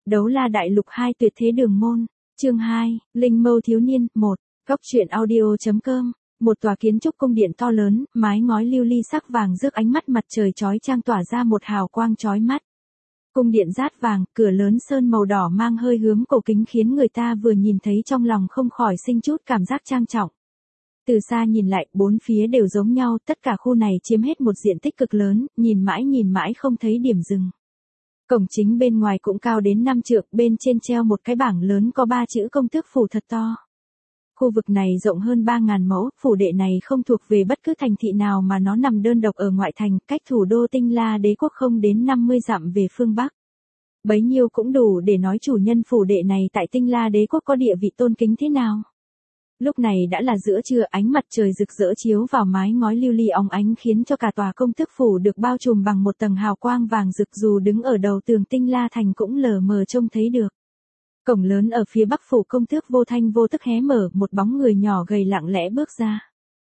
Đấu La Đại Lục 2 tuyệt thế đường môn. Chương 2, Linh Mâu thiếu niên 1. Góc truyện audio.com. Một tòa kiến trúc cung điện to lớn, mái ngói lưu ly sắc vàng rước ánh mắt mặt trời chói chang tỏa ra một hào quang chói mắt. Cung điện dát vàng, cửa lớn sơn màu đỏ mang hơi hướng cổ kính khiến người ta vừa nhìn thấy trong lòng không khỏi sinh chút cảm giác trang trọng. Từ xa nhìn lại, bốn phía đều giống nhau, tất cả khu này chiếm hết một diện tích cực lớn, nhìn mãi không thấy điểm dừng. Cổng chính bên ngoài cũng cao đến 5 trượng, bên trên treo một cái bảng lớn có 3 chữ công tước phủ thật to. Khu vực này rộng hơn 3.000 mẫu, phủ đệ này không thuộc về bất cứ thành thị nào mà nó nằm đơn độc ở ngoại thành, cách thủ đô Tinh La Đế quốc không đến 50 dặm về phương Bắc. Bấy nhiêu cũng đủ để nói chủ nhân phủ đệ này tại Tinh La Đế quốc có địa vị tôn kính thế nào. Lúc này đã là giữa trưa, ánh mặt trời rực rỡ chiếu vào mái ngói lưu ly óng ánh khiến cho cả tòa công tước phủ được bao trùm bằng một tầng hào quang vàng rực, dù đứng ở đầu tường Tinh La thành cũng lờ mờ trông thấy được. Cổng lớn ở phía bắc phủ công tước vô thanh vô tức hé mở, một bóng người nhỏ gầy lặng lẽ bước ra.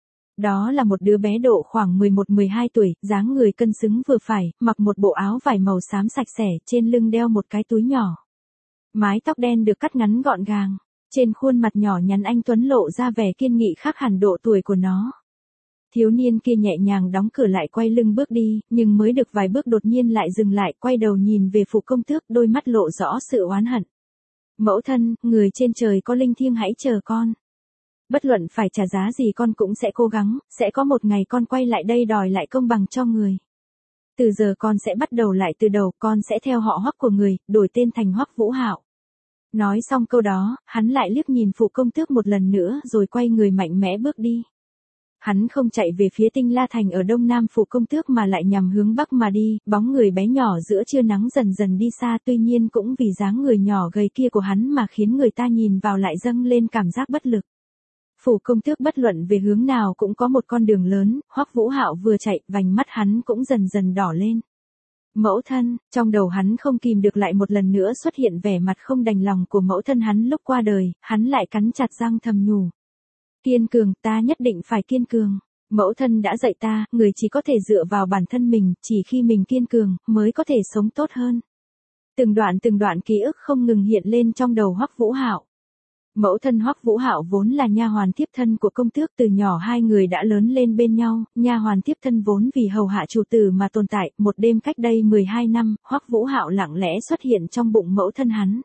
Đó là một đứa bé độ khoảng 11-12 tuổi, dáng người cân xứng vừa phải, mặc một bộ áo vải màu xám sạch sẽ, trên lưng đeo một cái túi nhỏ. Mái tóc đen được cắt ngắn gọn gàng. Trên khuôn mặt nhỏ nhắn anh tuấn lộ ra vẻ kiên nghị khác hẳn độ tuổi của nó. Thiếu niên kia nhẹ nhàng đóng cửa lại quay lưng bước đi, nhưng mới được vài bước đột nhiên lại dừng lại, quay đầu nhìn về phủ công tước, đôi mắt lộ rõ sự oán hận. Mẫu thân, người trên trời có linh thiêng hãy chờ con. Bất luận phải trả giá gì con cũng sẽ cố gắng, sẽ có một ngày con quay lại đây đòi lại công bằng cho người. Từ giờ con sẽ bắt đầu lại từ đầu, con sẽ theo họ Hoắc của người, đổi tên thành Hoắc Vũ Hạo. Nói xong câu đó, hắn lại liếc nhìn phụ công tước một lần nữa rồi quay người mạnh mẽ bước đi. Hắn không chạy về phía Tinh La thành ở đông nam phụ công tước mà lại nhằm hướng bắc mà đi, bóng người bé nhỏ giữa trưa nắng dần dần đi xa, tuy nhiên cũng vì dáng người nhỏ gầy kia của hắn mà khiến người ta nhìn vào lại dâng lên cảm giác bất lực. Phủ công tước bất luận về hướng nào cũng có một con đường lớn, Hoắc Vũ Hạo vừa chạy, vành mắt hắn cũng dần dần đỏ lên. Mẫu thân, trong đầu hắn không kìm được lại một lần nữa xuất hiện vẻ mặt không đành lòng của mẫu thân hắn lúc qua đời, hắn lại cắn chặt răng thầm nhủ. Kiên cường, ta nhất định phải kiên cường. Mẫu thân đã dạy ta, người chỉ có thể dựa vào bản thân mình, chỉ khi mình kiên cường, mới có thể sống tốt hơn. Từng đoạn ký ức không ngừng hiện lên trong đầu Hoắc Vũ Hạo. Mẫu thân Hoắc Vũ Hạo vốn là nha hoàn thiếp thân của công tước, từ nhỏ hai người đã lớn lên bên nhau, nha hoàn thiếp thân vốn vì hầu hạ chủ tử mà tồn tại, một đêm cách đây 12 năm, Hoắc Vũ Hạo lặng lẽ xuất hiện trong bụng mẫu thân hắn.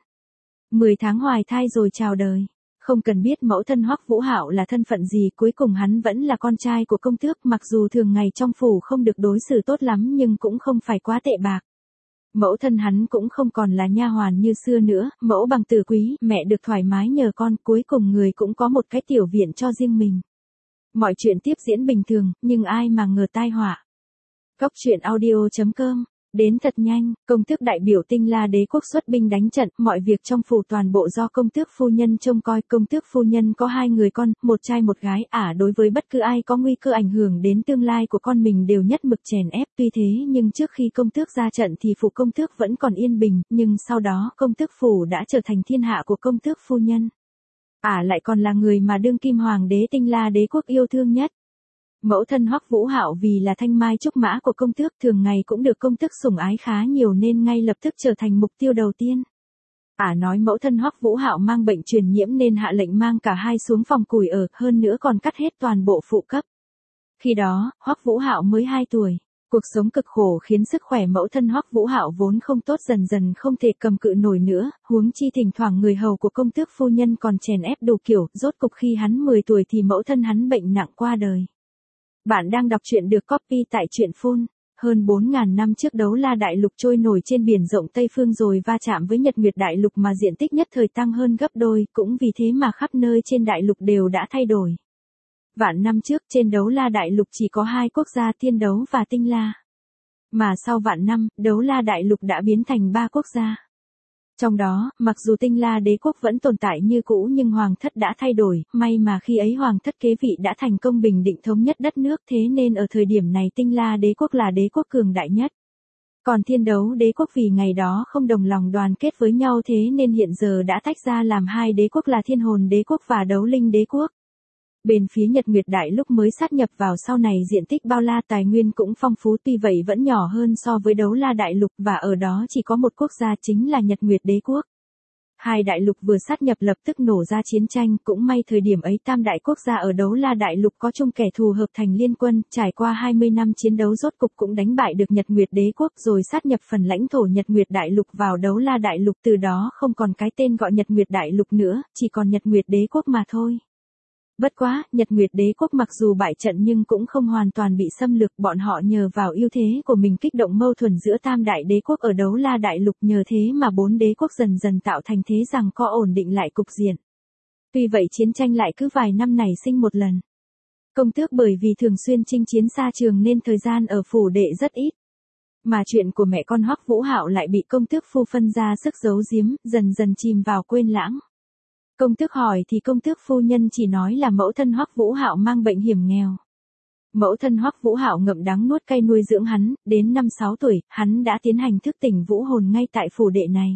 10 tháng hoài thai rồi chào đời. Không cần biết mẫu thân Hoắc Vũ Hạo là thân phận gì, cuối cùng hắn vẫn là con trai của công tước, mặc dù thường ngày trong phủ không được đối xử tốt lắm nhưng cũng không phải quá tệ bạc. Mẫu thân hắn cũng không còn là nha hoàn như xưa nữa, mẫu bằng tử quý, mẹ được thoải mái nhờ con, cuối cùng người cũng có một cái tiểu viện cho riêng mình. Mọi chuyện tiếp diễn bình thường, nhưng ai mà ngờ tai họa. Góc truyện audio.com. Đến thật nhanh, công tước đại biểu Tinh La Đế quốc xuất binh đánh trận, mọi việc trong phủ toàn bộ do công tước phu nhân trông coi. Công tước phu nhân có 2 người con, một trai một gái, đối với bất cứ ai có nguy cơ ảnh hưởng đến tương lai của con mình đều nhất mực chèn ép. Tuy thế nhưng trước khi công tước ra trận thì phủ công tước vẫn còn yên bình, nhưng sau đó công tước phủ đã trở thành thiên hạ của công tước phu nhân. Lại còn là người mà đương kim hoàng đế Tinh La Đế quốc yêu thương nhất. Mẫu thân Hoắc Vũ Hạo vì là thanh mai trúc mã của công tước, thường ngày cũng được công tước sủng ái khá nhiều nên ngay lập tức trở thành mục tiêu đầu tiên. Nói mẫu thân Hoắc Vũ Hạo mang bệnh truyền nhiễm nên hạ lệnh mang cả hai xuống phòng củi ở, hơn nữa còn cắt hết toàn bộ phụ cấp. Khi đó, Hoắc Vũ Hạo mới 2 tuổi. Cuộc sống cực khổ khiến sức khỏe mẫu thân Hoắc Vũ Hạo vốn không tốt dần dần không thể cầm cự nổi nữa, huống chi thỉnh thoảng người hầu của công tước phu nhân còn chèn ép đủ kiểu, rốt cục khi hắn 10 tuổi thì mẫu thân hắn bệnh nặng qua đời. Bạn đang đọc truyện được copy tại truyện phun. Hơn 4.000 năm trước Đấu La Đại Lục trôi nổi trên biển rộng Tây Phương rồi va chạm với Nhật Nguyệt Đại Lục mà diện tích nhất thời tăng hơn gấp đôi, cũng vì thế mà khắp nơi trên đại lục đều đã thay đổi. Vạn năm trước trên Đấu La Đại Lục chỉ có 2 quốc gia Thiên Đấu và Tinh La. Mà sau vạn năm, Đấu La Đại Lục đã biến thành 3 quốc gia. Trong đó, mặc dù Tinh La Đế quốc vẫn tồn tại như cũ nhưng hoàng thất đã thay đổi, may mà khi ấy hoàng thất kế vị đã thành công bình định thống nhất đất nước, thế nên ở thời điểm này Tinh La Đế quốc là đế quốc cường đại nhất. Còn Thiên Đấu Đế quốc vì ngày đó không đồng lòng đoàn kết với nhau thế nên hiện giờ đã tách ra làm 2 đế quốc là Thiên Hồn Đế quốc và Đấu Linh Đế quốc. Bên phía Nhật Nguyệt Đại Lục mới sát nhập vào sau này diện tích bao la tài nguyên cũng phong phú, tuy vậy vẫn nhỏ hơn so với Đấu La Đại Lục, và ở đó chỉ có một quốc gia chính là Nhật Nguyệt Đế Quốc. Hai đại lục vừa sát nhập lập tức nổ ra chiến tranh, cũng may thời điểm ấy tam đại quốc gia ở Đấu La Đại Lục có chung kẻ thù hợp thành liên quân, trải qua 20 năm chiến đấu rốt cục cũng đánh bại được Nhật Nguyệt Đế Quốc rồi sát nhập phần lãnh thổ Nhật Nguyệt Đại Lục vào Đấu La Đại Lục, từ đó không còn cái tên gọi Nhật Nguyệt Đại Lục nữa, chỉ còn Nhật Nguyệt Đế Quốc mà thôi. Bất quá, Nhật Nguyệt Đế Quốc mặc dù bại trận nhưng cũng không hoàn toàn bị xâm lược, bọn họ nhờ vào ưu thế của mình kích động mâu thuẫn giữa tam đại đế quốc ở Đấu La Đại Lục, nhờ thế mà bốn đế quốc dần dần tạo thành thế rằng co ổn định lại cục diện. Tuy vậy chiến tranh lại cứ vài năm nảy sinh một lần. Công tước bởi vì thường xuyên chinh chiến xa trường nên thời gian ở phủ đệ rất ít. Mà chuyện của mẹ con Hoắc Vũ Hạo lại bị công tước phu phân ra sức giấu giếm, dần dần chìm vào quên lãng. Công tước hỏi thì công tước phu nhân chỉ nói là mẫu thân Hoắc Vũ Hạo mang bệnh hiểm nghèo. Mẫu thân Hoắc Vũ Hạo ngậm đắng nuốt cay nuôi dưỡng hắn, đến năm 6 tuổi, hắn đã tiến hành thức tỉnh vũ hồn ngay tại phủ đệ này.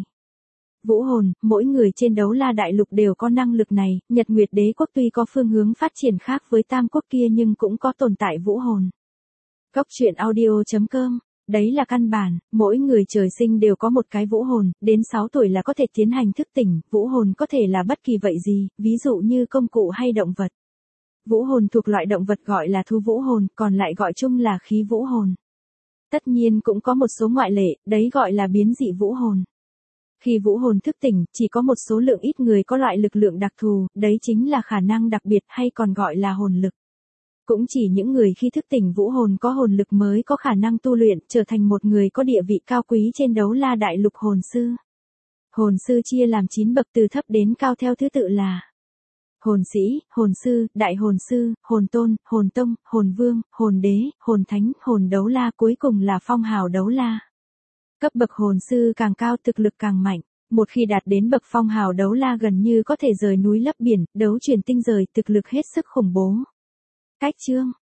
Vũ hồn, mỗi người trên Đấu La Đại Lục đều có năng lực này, Nhật Nguyệt Đế Quốc tuy có phương hướng phát triển khác với tam quốc kia nhưng cũng có tồn tại vũ hồn. Góc truyện audio.com. Đấy là căn bản, mỗi người trời sinh đều có một cái vũ hồn, đến 6 tuổi là có thể tiến hành thức tỉnh, vũ hồn có thể là bất kỳ vậy gì, ví dụ như công cụ hay động vật. Vũ hồn thuộc loại động vật gọi là thú vũ hồn, còn lại gọi chung là khí vũ hồn. Tất nhiên cũng có một số ngoại lệ, đấy gọi là biến dị vũ hồn. Khi vũ hồn thức tỉnh, chỉ có một số lượng ít người có loại lực lượng đặc thù, đấy chính là khả năng đặc biệt hay còn gọi là hồn lực. Cũng chỉ những người khi thức tỉnh vũ hồn có hồn lực mới có khả năng tu luyện, trở thành một người có địa vị cao quý trên Đấu La Đại Lục hồn sư. Hồn sư chia làm 9 bậc từ thấp đến cao theo thứ tự là hồn sĩ, hồn sư, đại hồn sư, hồn tôn, hồn tông, hồn vương, hồn đế, hồn thánh, hồn đấu la, cuối cùng là phong hào đấu la. Cấp bậc hồn sư càng cao thực lực càng mạnh. Một khi đạt đến bậc phong hào đấu la gần như có thể rời núi lấp biển, đấu chuyển tinh rời, thực lực hết sức khủng bố. Cách chương